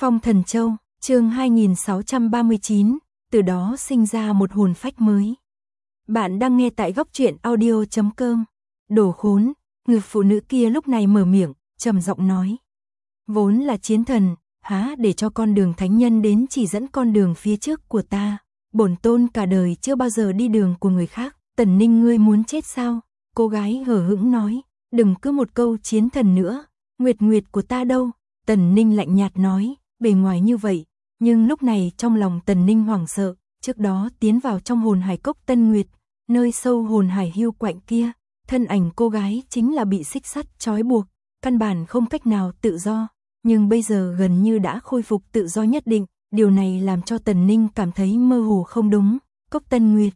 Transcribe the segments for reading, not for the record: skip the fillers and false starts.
Phong Thần Châu, chương 2639, từ đó sinh ra một hồn phách mới. Bạn đang nghe tại góc truyện audio.com. Đồ khốn, người phụ nữ kia lúc này mở miệng, trầm giọng nói. Vốn là chiến thần, há để cho con đường thánh nhân đến chỉ dẫn con đường phía trước của ta. Bổn tôn cả đời chưa bao giờ đi đường của người khác. Tần Ninh, ngươi muốn chết sao? Cô gái hờ hững nói, đừng cứ một câu chiến thần nữa. Nguyệt Nguyệt của ta đâu? Tần Ninh lạnh nhạt nói, bề ngoài như vậy, nhưng lúc này trong lòng Tần Ninh hoảng sợ. Trước đó tiến vào trong hồn hải cốc Tân Nguyệt, nơi sâu hồn hải hưu quạnh kia, thân ảnh cô gái chính là bị xích sắt trói buộc, căn bản không cách nào tự do, nhưng bây giờ gần như đã khôi phục tự do nhất định. Điều này làm cho Tần Ninh cảm thấy mơ hồ không đúng. Cốc Tân Nguyệt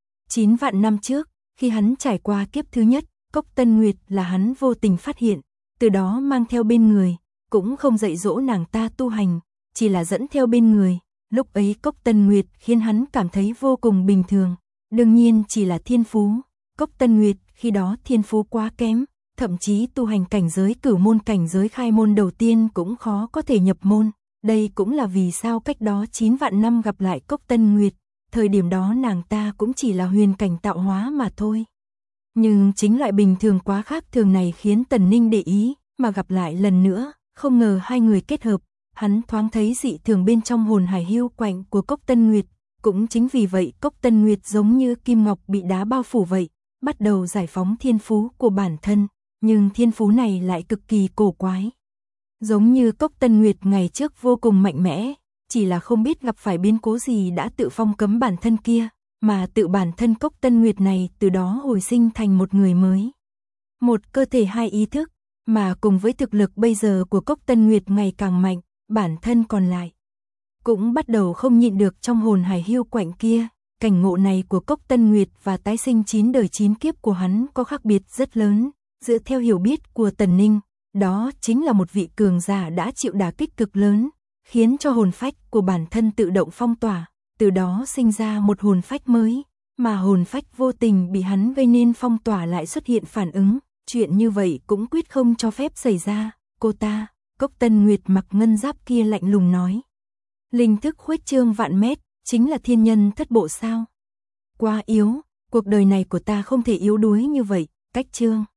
9 vạn năm trước, khi hắn trải qua kiếp thứ nhất, Cốc Tân Nguyệt là hắn vô tình phát hiện, từ đó mang theo bên người, cũng không dạy dỗ nàng ta tu hành, chỉ là dẫn theo bên người. Lúc ấy Cốc Tân Nguyệt khiến hắn cảm thấy vô cùng bình thường, đương nhiên chỉ là thiên phú. Cốc Tân Nguyệt khi đó thiên phú quá kém, thậm chí tu hành cảnh giới cửu môn, cảnh giới khai môn đầu tiên cũng khó có thể nhập môn. Đây cũng là vì sao cách đó 9 vạn năm gặp lại Cốc Tân Nguyệt, thời điểm đó nàng ta cũng chỉ là huyền cảnh tạo hóa mà thôi. Nhưng chính loại bình thường quá khác thường này khiến Tần Ninh để ý, mà gặp lại lần nữa, không ngờ hai người kết hợp, hắn thoáng thấy dị thường bên trong hồn hải hưu quạnh của Cốc Tân Nguyệt. Cũng chính vì vậy Cốc Tân Nguyệt giống như kim ngọc bị đá bao phủ vậy, bắt đầu giải phóng thiên phú của bản thân, nhưng thiên phú này lại cực kỳ cổ quái. Giống như Cốc Tân Nguyệt ngày trước vô cùng mạnh mẽ, chỉ là không biết gặp phải biến cố gì đã tự phong cấm bản thân kia, mà tự bản thân Cốc Tân Nguyệt này từ đó hồi sinh thành một người mới. Một cơ thể hai ý thức, mà cùng với thực lực bây giờ của Cốc Tân Nguyệt ngày càng mạnh, bản thân còn lại cũng bắt đầu không nhịn được trong hồn hải hưu quạnh kia. Cảnh ngộ này của Cốc Tân Nguyệt và tái sinh 9 đời 9 kiếp của hắn có khác biệt rất lớn. Dựa theo hiểu biết của Tần Ninh, đó chính là một vị cường giả đã chịu đả kích cực lớn, khiến cho hồn phách của bản thân tự động phong tỏa, từ đó sinh ra một hồn phách mới, mà hồn phách vô tình bị hắn gây nên phong tỏa lại xuất hiện phản ứng. Chuyện như vậy cũng quyết không cho phép xảy ra. Cô ta, Cốc Tân Nguyệt mặc ngân giáp kia lạnh lùng nói. Linh thức khuếch trương vạn mét, chính là thiên nhân thất bộ sao? Quá yếu, cuộc đời này của ta không thể yếu đuối như vậy. Cách chương